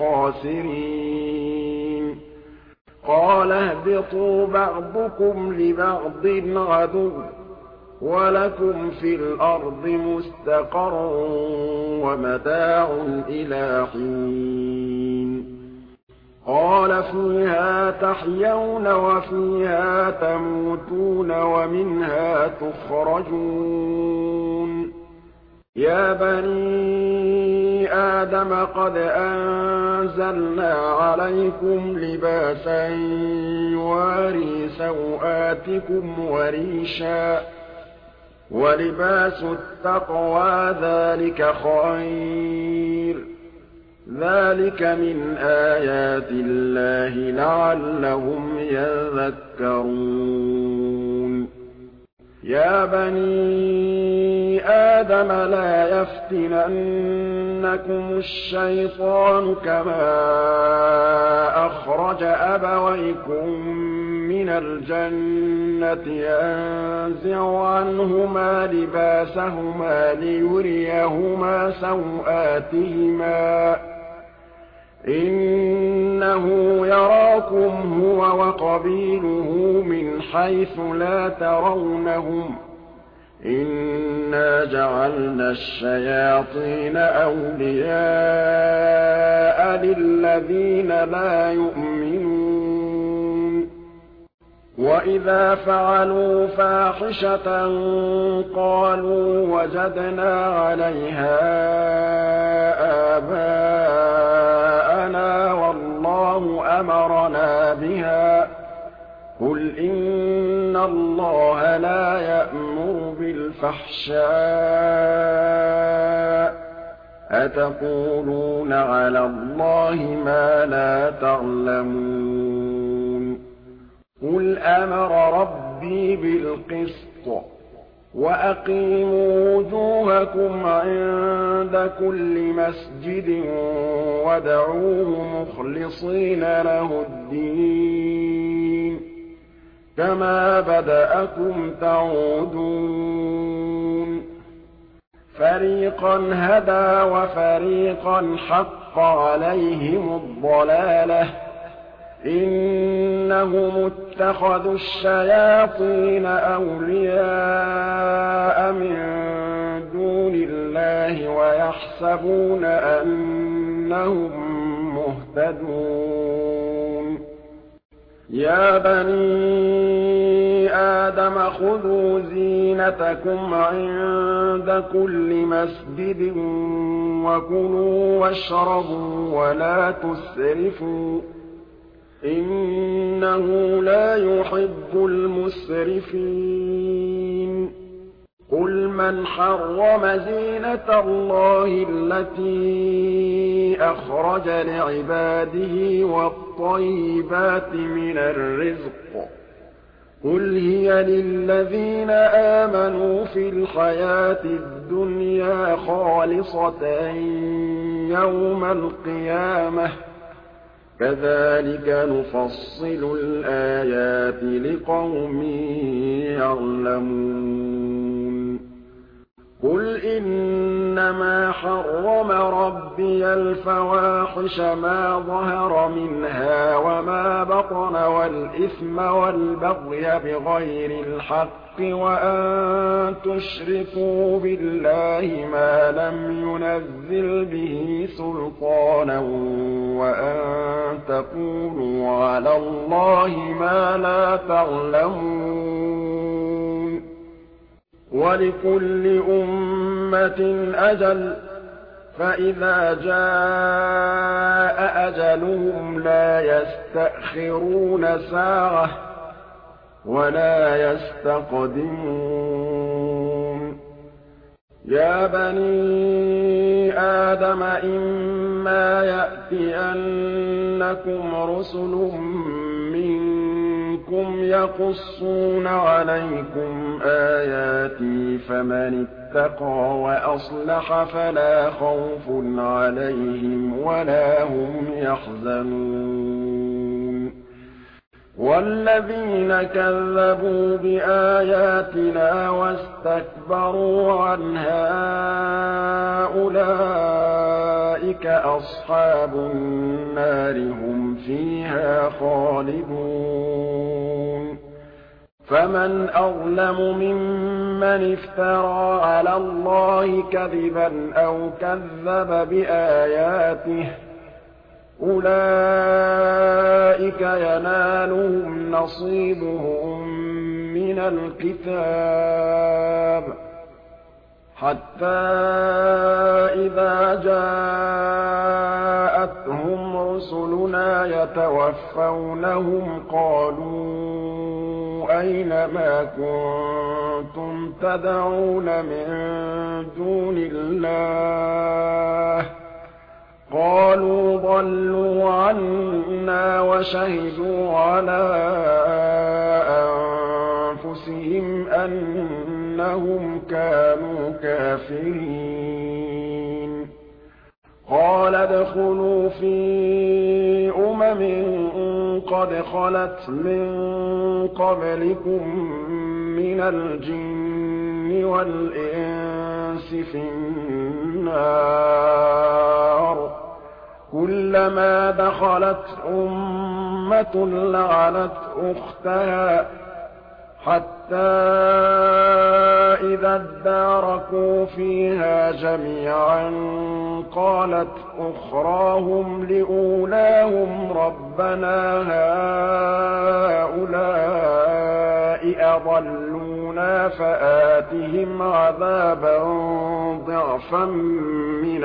الخاسرين قال اهبطوا بعضكم لبعض عدو وَلَكُمْ فِي الْأَرْضِ مُسْتَقَرٌّ وَمَتَاعٌ إِلَىٰ حِينٍ قَالَ فِيهَا تَحْيَوْنَ وَفِيهَا تَمُوتُونَ وَمِنْهَا تُخْرَجُونَ يَا بَنِي آدَمَ قَدْ أَنزَلْنَا عَلَيْكُمْ لِبَاسًا يُوَارِي سَوْآتِكُمْ وَرِيشًا وَلِبَاسُ التَّقْوَىٰ ذَٰلِكَ خَيْرٌ ۚ ذَٰلِكَ مِنْ آيَاتِ اللَّهِ لَعَلَّهُمْ يَذَّكَّرُونَ يَا بَنِي آدَمَ لَا يَفْتِنَنَّكُمُ الشَّيْطَانُ كَمَا أَخْرَجَ أَبَوَيْكُم مِّنَ الْجَنَّةِ يَنزِعُ عَنْهُمَا لِبَاسَهُمَا لِيُرِيَهُمَا سَوْآتِهِمَا ۗ إِنَّهُ يَرَاكُمْ هُوَ وَقَبِيلُهُ مِنْ حَيْثُ لَا تَرَوْنَهُمْ ۗ إِنَّا جَعَلْنَا الشَّيَاطِينَ أَوْلِيَاءَ لِلَّذِينَ لَا يُؤْمِنُونَ وَإِذَا فَعَلُوا فَاحِشَةً قَالُوا وَجَدْنَا عَلَيْهَا آبَاءَنَا وَاللَّهُ أَمَرَنَا بِهَا ۗ قُلْ إِنَّ اللَّهَ لَا يَأْمُرُ بِالْفَحْشَاءِ ۖ أَتَقُولُونَ عَلَى اللَّهِ مَا لَا تَعْلَمُونَ قُلْ أَمَرَ رَبِّي بِالْقِسْطِ وَأَقِيمُوا وُجُوهَكُمْ عِندَ كُلِّ مَسْجِدٍ وَادْعُوهُ مُخْلِصِينَ لَهُ الدِّينَ كَمَا بَدَأَكُمْ تَعُودُونَ فَرِيقًا هَدَىٰ وَفَرِيقًا حَقَّ عَلَيْهِمُ الضَّلَالَةُ ۗ إِنَّهُمُ اتَّخَذُوا الشَّيَاطِينَ أَوْلِيَاءَ مِن دُونِ اللَّهِ وَيَحْسَبُونَ أَنَّهُم مُّهْتَدُونَ يَا بَنِي آدَمَ خُذُوا زِينَتَكُمْ عِندَ كُلِّ مَسْجِدٍ وَكُلُوا وَاشْرَبُوا وَلَا تُسْرِفُوا ۚ إِنَّهُ لَا يُحِبُّ الْمُسْرِفِينَ قُلْ مَنْ حَرَّمَ زِينَةَ اللَّهِ الَّتِي أَخْرَجَ لِعِبَادِهِ وَالطَّيِّبَاتِ مِنَ الرِّزْقِ ۚ قُلْ هِيَ لِلَّذِينَ آمَنُوا فِي الْحَيَاةِ الدُّنْيَا خَالِصَةً يَوْمَ الْقِيَامَةِ ۗ كَذَٰلِكَ نُفَصِّلُ الْآيَاتِ لِقَوْمٍ يَعْلَمُونَ قُلْ إِنَّمَا حَرَّمَ رَبِّيَ الْفَوَاحِشَ مَا ظَهَرَ مِنْهَا وَمَا بَطَنَ وَالْإِثْمَ وَالْبَغْيَ بِغَيْرِ الْحَقِّ وَأَن تُشْرِكُوا بِاللَّهِ مَا لَمْ يُنَزِّلْ بِهِ سُلْطَانًا وَأَن تَقُولُوا عَلَى اللَّهِ مَا لَا تَعْلَمُونَ وَلِكُلِّ أُمَّةٍ أَجَلٌ ۖ فَإِذَا جَاءَ أَجَلُهُمْ لَا يَسْتَأْخِرُونَ سَاعَةً ۖ وَلَا يَسْتَقْدِمُونَ يَا بَنِي آدَمَ إِمَّا يَأْتِيَنَّكُمْ رُسُلٌ مِّنكُم رَبِّكُمْ يَقُصُّونَ عَلَيْكُمْ آيَاتِي فَمَنِ اتَّقَىٰ وَأَصْلَحَ فَلَا خَوْفٌ عَلَيْهِمْ وَلَا هُمْ يَحْزَنُونَ وَالَّذِينَ كَذَّبُوا بِآيَاتِنَا وَاسْتَكْبَرُوا عَنْهَا أُولَٰئِكَ أَصْحَابُ النَّارِ هُمْ فِيهَا خَالِدُونَ فَمَنْ أَظْلَمُ مِمَّنِ افْتَرَىٰ عَلَى اللَّهِ كَذِبًا أَوْ كَذَّبَ بِآيَاتِهِ ۚ أُولَٰئِكَ يَنَالُهُمْ نَصِيبُهُم مِّنَ الْكِتَابِ حَتَّىٰ إِذَا جَاءَتْهُمْ رُسُلُنَا يَتَوَفَّوْنَهُمْ قَالُوا أَيْنَ مَا كُنتُمْ تَدْعُونَ مِن دُونِ اللَّهِ ۖ قَالُوا ضَلُّوا عَنَّا وَشَهِدُوا عَلَىٰ أَنفُسِهِمْ أَنَّهُمْ كَانُوا كَافِرِينَ قَالَ ادْخُلُوا فِي قَدْ خَلَتْ مِن قَبْلِكُم مِّنَ الْجِنِّ وَالْإِنسِ فِي النَّارِ كُلَّمَا دَخَلَتْ أُمَّةٌ لَّعَنَتْ أُخْتَهَا حَتَّىٰ إِذَا ادَّارَكُوا فِيهَا جَمِيعًا قَالَتْ أُخْرَاهُمْ لِأُولَاهُمْ رَبَّنَا هَٰؤُلَاءِ أَضَلُّونَا فَآتِهِمْ عَذَابًا ضِعْفًا مِّنَ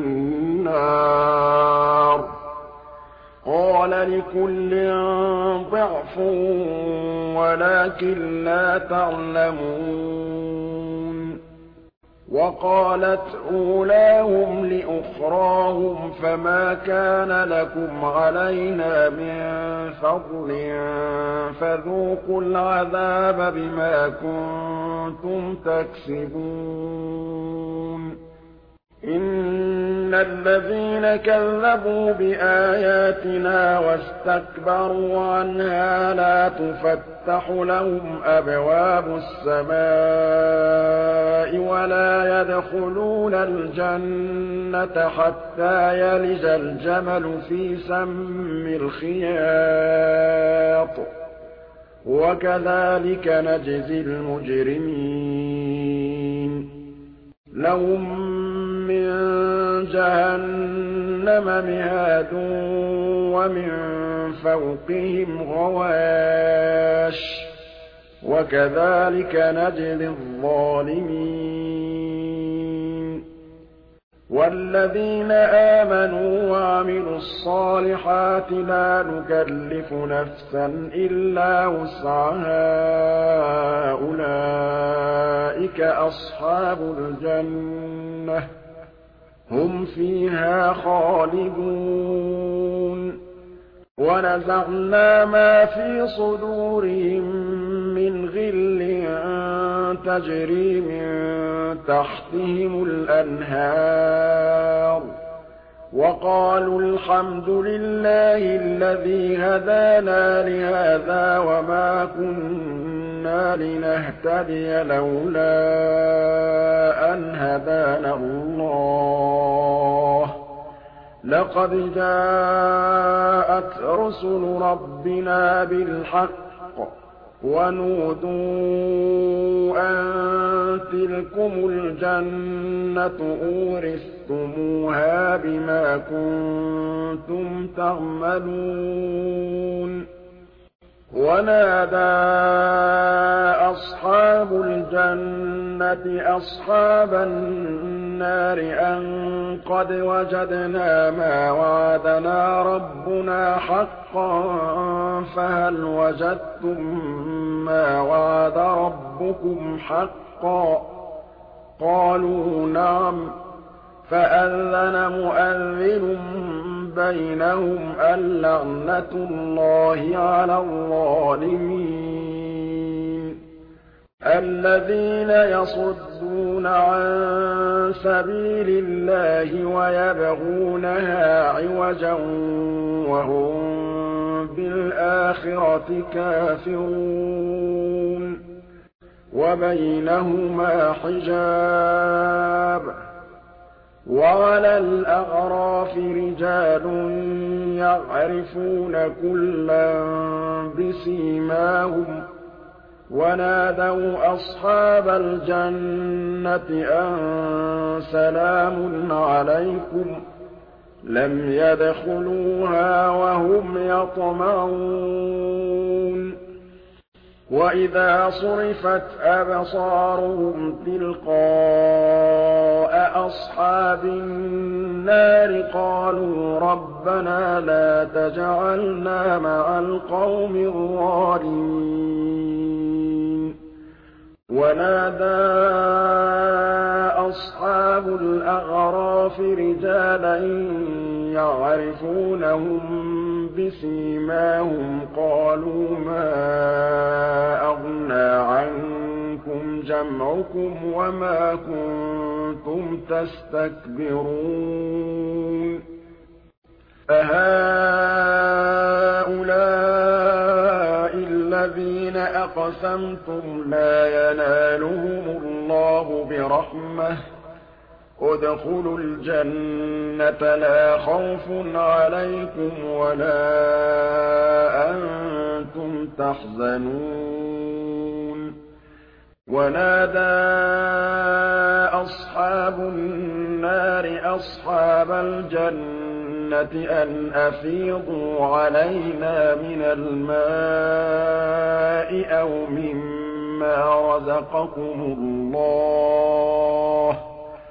النَّارِ قَالَ لِكُلٍّ ضِعْفٌ وَلَٰكِن لَّا تَعْلَمُونَ وَقَالَتْ أُولَاهُمْ لِأُخْرَاهُمْ فَمَا كَانَ لَكُمْ عَلَيْنَا مِن فَضْلٍ فَذُوقُوا الْعَذَابَ بِمَا كُنتُمْ تَكْسِبُونَ إِنَّ الَّذِينَ كَذَّبُوا بِآيَاتِنَا وَاسْتَكْبَرُوا عَنْهَا لَا تُفَتَّحُ لَهُمْ أَبْوَابُ السَّمَاءِ وَلَا يَدْخُلُونَ الْجَنَّةَ حَتَّىٰ يَلِجَ الْجَمَلُ فِي سَمِّ الْخِيَاطِ ۚ وَكَذَٰلِكَ نَجْزِي الْمُجْرِمِينَ لَهُم مِّن جَهَنَّمَ مِهَادٌ وَمِن فَوْقِهِمْ غَوَاشٍ ۚ وَكَذَٰلِكَ نَجْزِي الظَّالِمِينَ وَالَّذِينَ آمَنُوا وَعَمِلُوا الصَّالِحَاتِ لَا نُكَلِّفُ نَفْسًا إِلَّا وُسْعَهَا أُولَٰئِكَ أَصْحَابُ الْجَنَّةِ ۖ هُمْ فِيهَا خَالِدُونَ وَنَزَعْنَا مَا فِي صُدُورِهِم مِّنْ غِلٍّ تَجْرِي مِن تَحْتِهِمُ الْأَنْهَارُ وَقَالُوا الْحَمْدُ لِلَّهِ الَّذِي هَدَانَا لِهَٰذَا وَمَا كُنَّا لِنَهْتَدِيَ لَوْلَا أَنْ هَدَانَا اللَّهُ ۖ لَقَدْ جَاءَتْ رُسُلُ رَبِّنَا بِالْحَقِّ وَنُودُوا أَن تِلْكُمُ الْجَنَّةُ أُورِثْتُمُوهَا بِمَا كُنتُمْ تَعْمَلُونَ وَنَادَىٰ أَصْحَابُ الْجَنَّةِ أَصْحَابَ النَّارِ أَن قَدْ وَجَدْنَا مَا وَعَدَنَا رَبُّنَا حَقًّا فَهَلْ وَجَدتُّم مَّا وَعَدَ رَبُّكُمْ حَقًّا ۖ قَالُوا نَعَمْ فَأَذَّنَ مُؤَذِّنٌ بَيْنَهُمْ اللَّعْنَةُ اللَّهِ عَلَى الظَّالِمِينَ الَّذِينَ يَصُدُّونَ عَن سَبِيلِ اللَّهِ وَيَبْغُونَهَا عِوَجًا وَهُم بِالْآخِرَةِ كَافِرُونَ وَبَيْنَهُمَا حِجَابٌ ۚ وَعَلَى الْأَعْرَافِ رِجَالٌ يَعْرِفُونَ كُلًّا بِسِيمَاهُمْ وَنَادَوْا أَصْحَابَ الْجَنَّةِ أَن سَلَامٌ عَلَيْكُمْ ۚ لَمْ يَدْخُلُوهَا وَهُمْ يَطْمَعُونَ وَإِذَا صُرِفَتْ أَبْصَارُهُمْ تِلْقَاءَ أَصْحَابِ النَّارِ قَالُوا رَبَّنَا لَا تَجْعَلْنَا مَعَ الْقَوْمِ الظَّالِمِينَ وَنَادَىٰ أَصْحَابُ الْأَعْرَافِ رِجَالًا يَعْرِفُونَهُم بِسِيمَاهُمْ قَالُوا مَا أَغْنَىٰ عَنكُمْ جَمْعُكُمْ وَمَا كُنتُمْ تَسْتَكْبِرُونَ أَهَٰؤُلَاءِ الَّذِينَ أَقْسَمْتُمْ لَا يَنَالُهُمُ اللَّهُ بِرَحْمَةٍ ۚ ادْخُلُوا الْجَنَّةَ لَا خَوْفٌ عَلَيْكُمْ وَلَا أَنتُمْ تَحْزَنُونَ وَنَادَىٰ أَصْحَابُ النَّارِ أَصْحَابَ الْجَنَّةِ أَنْ أَفِيضُوا عَلَيْنَا مِنَ الْمَاءِ أَوْ مِمَّا رَزَقَكُمُ اللَّهُ ۚ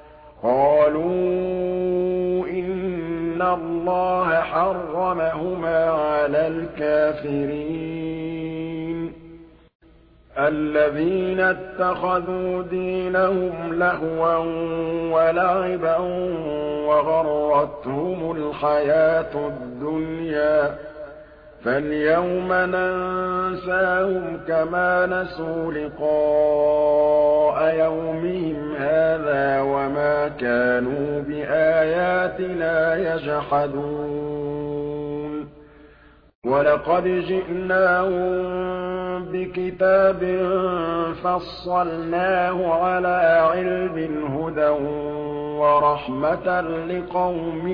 قَالُوا إِنَّ اللَّهَ حَرَّمَهُمَا عَلَى الْكَافِرِينَ الَّذِينَ اتَّخَذُوا دِينَهُمْ لَهْوًا وَلَعِبًا وَغَرَّتْهُمُ الْحَيَاةُ الدُّنْيَا فَالْيَوْمَ نَنسَاهُمْ كَمَا نَسُوا لِقَاءَ يَوْمِهِمْ هَٰذَا وَمَا كَانُوا بِآيَاتِنَا يَجْحَدُونَ وَلَقَدْ جِئْنَاهُم بِكِتَابٍ فَصَّلْنَاهُ عَلَىٰ عِلْمٍ هُدًى وَرَحْمَةً لِّقَوْمٍ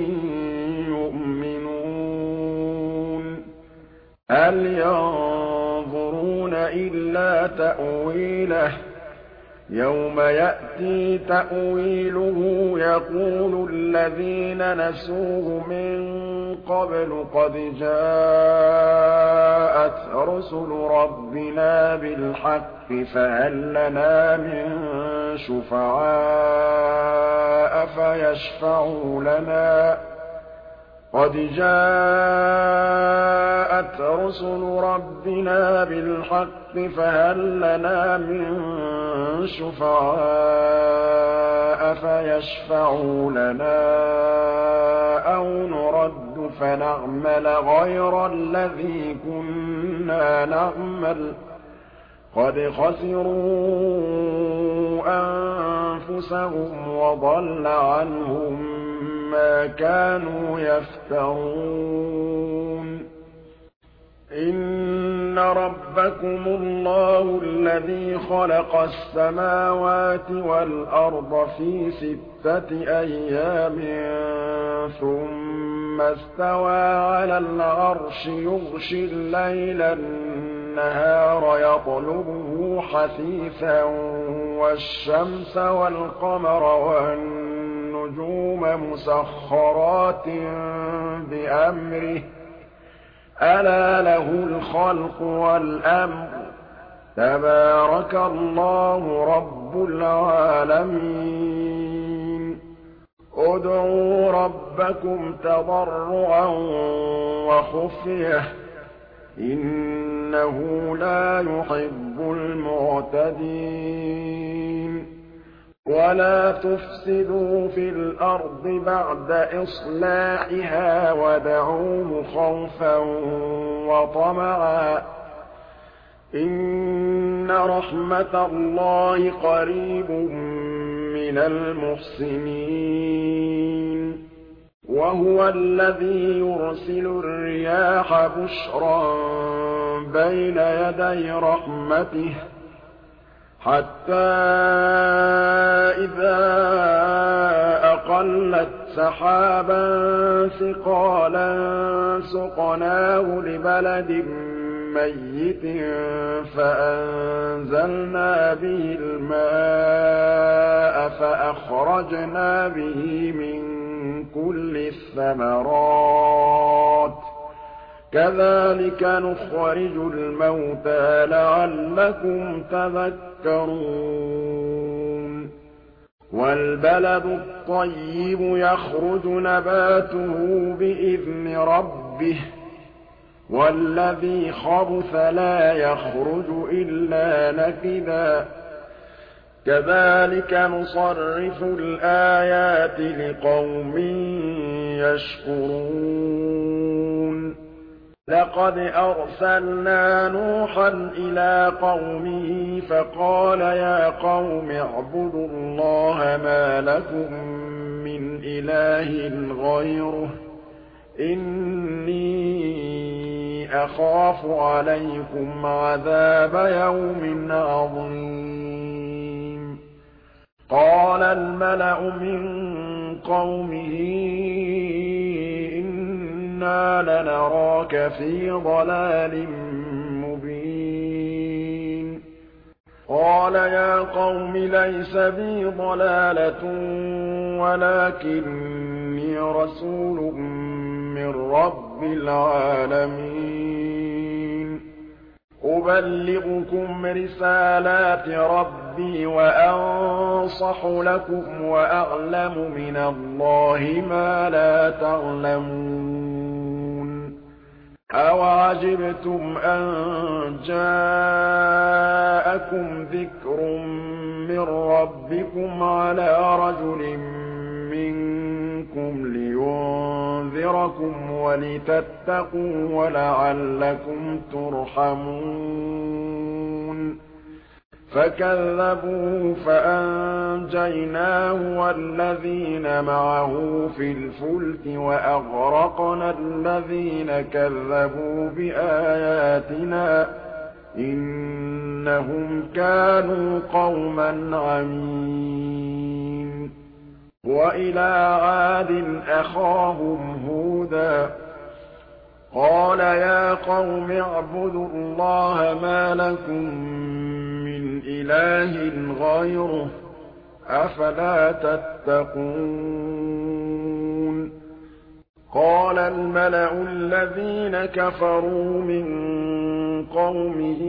يُؤْمِنُونَ هَلْ يَنظُرُونَ إِلَّا تَأْوِيلَهُ ۚ يَوْمَ يَأْتِي تَأْوِيلُهُ يَقُولُ الَّذِينَ نَسُوهُ مِن قَبْلُ قَدْ جَاءَتْ رُسُلُ رَبِّنَا بِالْحَقِّ فَهَل لَّنَا مِن شُفَعَاءَ فَيَشْفَعُوا لَنَا ۚ قَدْ جَاءَتْ رُسُلُ رَبِّنَا بِالْحَقِّ فَهَل لَّنَا مِن شُفَعَاءَ فَيَشْفَعُوا لَنَا أَوْ نُرَدُّ فَنَعْمَلَ غَيْرَ الَّذِي كُنَّا نَعْمَلُ ۚ قَدْ خَسِرُوا أَنفُسَهُمْ وَضَلَّ عَنْهُم مَّا كَانُوا يَفْتَرُونَ إِنَّ رَبَّكُمُ اللَّهُ الَّذِي خَلَقَ السَّمَاوَاتِ وَالْأَرْضَ فِي 6 أَيَّامٍ ثُمَّ اسْتَوَىٰ عَلَى الْعَرْشِ يُغْشِي اللَّيْلَ النَّهَارَ يَطْلُبُهُ حَثِيثًا وَالشَّمْسَ وَالْقَمَرَ وَالنُّجُومَ مُسَخَّرَاتٍ بِأَمْرِهِ ۗ أَلَا لَهُ الْخَلْقُ وَالْأَمْرُ ۗ تَبَارَكَ اللَّهُ رَبُّ الْعَالَمِينَ ادْعُوا رَبَّكُمْ تَضَرُّعًا وَخُفْيَةً ۚ إِنَّهُ لَا يُحِبُّ الْمُعْتَدِينَ ولا تفسدوا في الأرض بعد إصلاحها وادعوه خوفا وطمعا إن رحمة الله قريب من المحسنين وهو الذي يرسل الرياح بشرا بين يدي رحمته حتى إذا أقلت سحابا ثقالا سقناه لبلد ميت فأنزلنا به الماء فأخرجنا به من كل الثمرات كذلك نخرج الموتى لعلكم تذكرون والبلد الطيب يخرج نباته بإذن ربه والذي خبث لا يخرج إلا نكدا كذلك نصرف الآيات لقوم يشكرون لقد أرسلنا نوحا إلى قومه فقال يا قوم اعبدوا الله ما لكم من إله غيره إني أخاف عليكم عذاب يوم عظيم قال الملأ من قومه إنا لنراك في ضلال مبين قال يا قوم ليس بي ضلالة ولكني رسول من رب العالمين أبلغكم رسالات ربي وأنصح لكم وأعلم من الله ما لا تعلمون أوعجبتم أن جاءكم ذكر من ربكم على رجل منكم لينذركم ولتتقوا ولعلكم ترحمون فكذبوه فأنجيناه والذين معه في الفلك وأغرقنا الذين كذبوا بآياتنا إنهم كانوا قوما عمين وإلى عاد أخاهم هودا قال يا قوم اعبدوا الله ما لكم من إله غيره أفلا تتقون قال الملأ الذين كفروا من قومه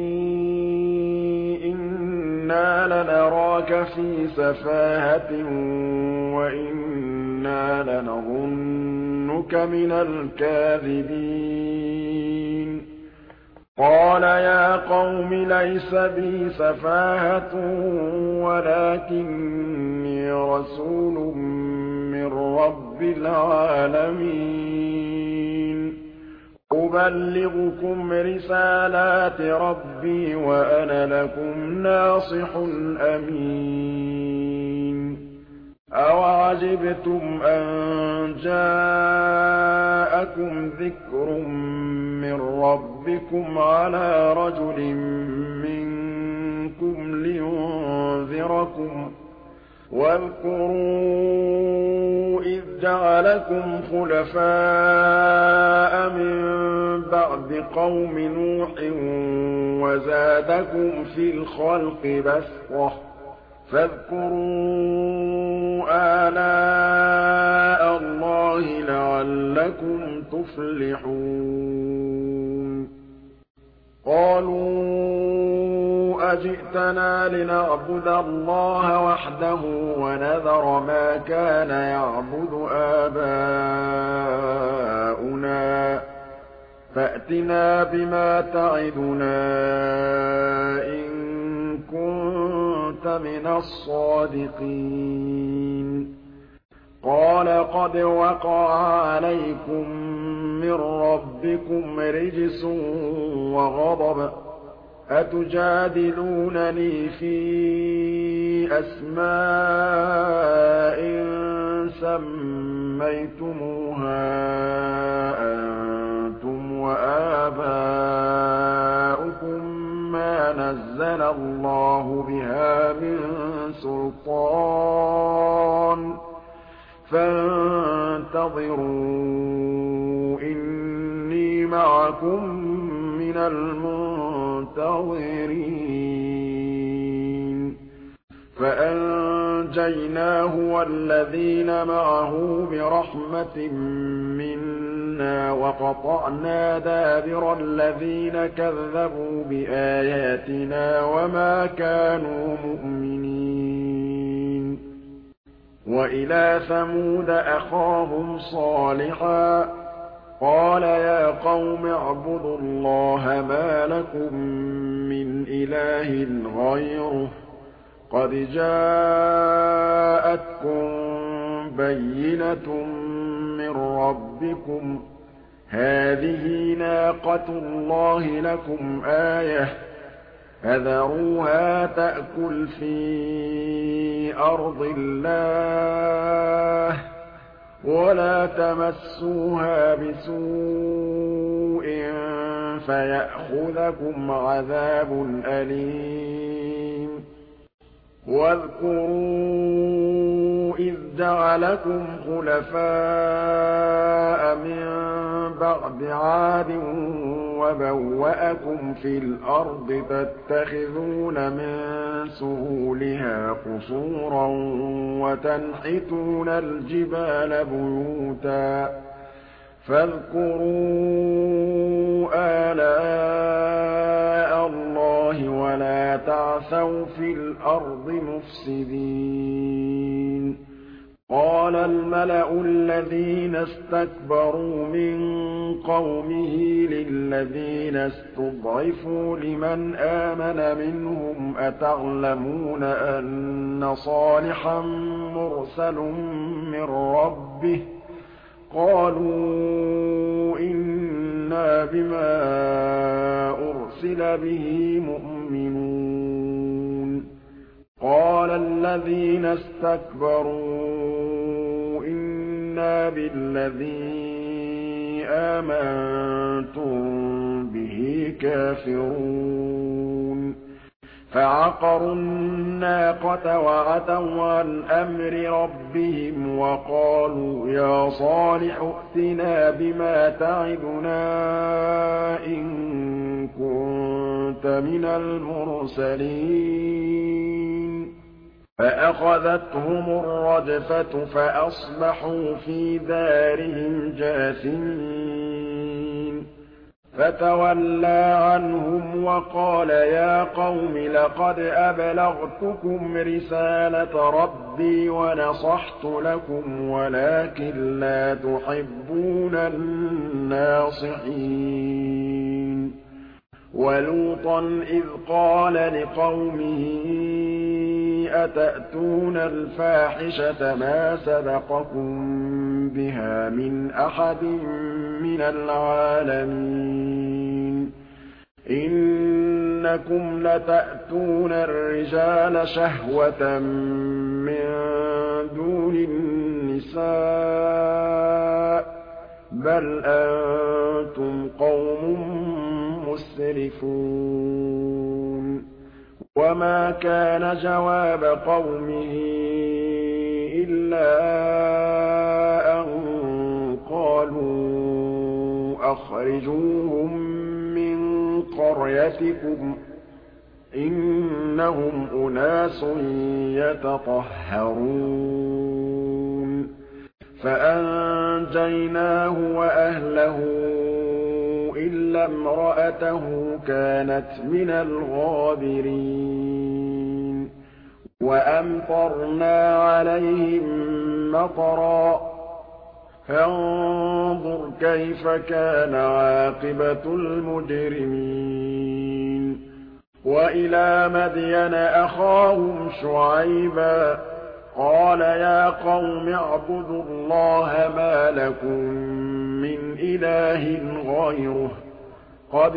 إنا لنراك في سفاهة وإنا لنظنك من الكاذبين قال يا قوم ليس بي سفاهة ولكني رسول من رب العالمين أبلغكم رسالات ربي وأنا لكم ناصح أمين أوعجبتم أن جاءكم ذكر من ربكم على رجل منكم لينذركم واذكروا إذ جعلكم خلفاء من بعد قوم نوح وزادكم في الخلق بسطة فاذكروا آلاء الله لعلكم تفلحون قالوا أجئتنا لنعبد الله وحده ونذر ما كان يعبد آباؤنا فأتنا بما تعدنا إن كنت كنت من الصادقين قال قد وقع عليكم من ربكم رجس وغضب أتجادلونني في أسماء سميتموها أنتم وآباؤكم ما نزل الله بها من سلطان فانتظروا إني معكم من المنتظرين فأنجيناه والذين معه برحمة منا وقطعنا دابر الذين كذبوا بآياتنا وما كانوا مؤمنين وإلى ثمود أخاهم صالحا قال يا قوم اعبدوا الله ما لكم من إله غيره قد جاءتكم بينة من ربكم هذه ناقة الله لكم آية فذروها تأكل في أرض الله ولا تمسوها بسوء فيأخذكم عذاب أليم واذكروا إذ جعلكم خلفاء من بعد عاد وبوأكم في الأرض تتخذون من سهولها قصورا وتنحتون الجبال بيوتا فاذكروا آلاء الله ولا تعثوا في الأرض مفسدين قال الملأ الذين استكبروا من قومه للذين استضعفوا لمن آمن منهم أتعلمون أن صالحا مرسل من ربه قالوا إنا بما أرسل به مؤمنون قال الذين استكبروا إنا بالذي آمنتم به كافرون فعقروا الناقة وعتوا عن أمر ربهم وقالوا يا صالح ائتنا بما تعدنا إن كنت من المرسلين فأخذتهم الرجفة فأصبحوا في دارهم جاثمين فتولى عنهم وقال يا قوم لقد أبلغتكم رسالة ربي ونصحت لكم ولكن لا تحبون الناصحين ولوطا إذ قال لقومه أتأتون الفاحشة ما سبقكم بها من أحد من العالمين إنكم لتأتون الرجال شهوة من دون النساء بل أنتم قوم مسرفون وما كان جواب قومه إلا أن قالوا أخرجوهم من قريتكم إنهم أناس يتطهرون فأنجيناه وأهله إلا امرأته كانت من الغابرين وأمطرنا عليهم مطرا فانظر كيف كان عاقبة المجرمين وَإِلَىٰ مَدْيَنَ أَخَاهُمْ شُعَيْبًا ۗ قَالَ يَا قَوْمِ اعْبُدُوا اللَّهَ مَا لَكُم مِّنْ إِلَٰهٍ غَيْرُهُ ۖ قَدْ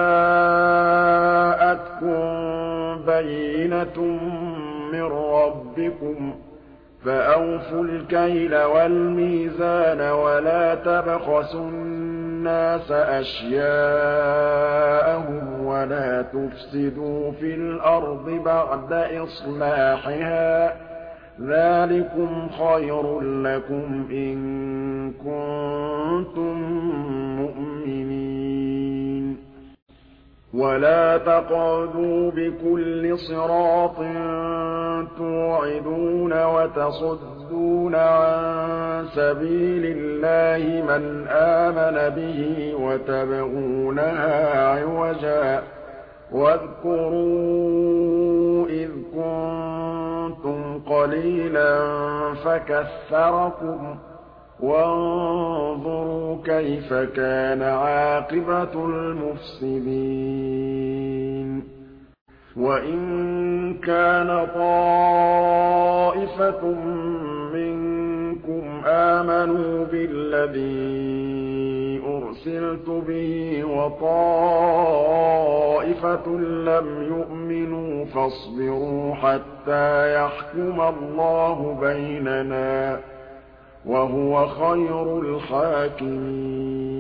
جَاءَتْكُم بَيِّنَةٌ مِّن رَّبِّكُمْ ۖ فَأَوْفُوا الْكَيْلَ وَالْمِيزَانَ وَلَا تَبْخَسُوا النَّاسَ أَشْيَاءَهُمْ وَلَا تُفْسِدُوا فِي الْأَرْضِ بَعْدَ إِصْلَاحِهَا ۚ ذَٰلِكُمْ خَيْرٌ لَّكُمْ إِن كُنتُم مُّؤْمِنِينَ وَلَا تَقْعُدُوا بِكُلِّ صِرَاطٍ تُوعِدُونَ وَتَصُدُّونَ عَن سَبِيلِ اللَّهِ مَنْ آمَنَ بِهِ وَتَبْغُونَهَا عِوَجًا ۚ وَاذْكُرُوا إِذْ كُنتُمْ قَلِيلًا فَكَثَّرَكُمْ ۖ وَانظُرُوا كَيْفَ كَانَ عَاقِبَةُ الْمُفْسِدِينَ وَإِن كَانَ طَائِفَةٌ مِّنكُمْ آمَنُوا بِالَّذِي أُرْسِلْتُ بِهِ وَطَائِفَةٌ لَّمْ يُؤْمِنُوا فَاصْبِرُوا حَتَّىٰ يَحْكُمَ اللَّهُ بَيْنَنَا ۖ وَهُوَ خَيْرُ الْحَاكِمِينَ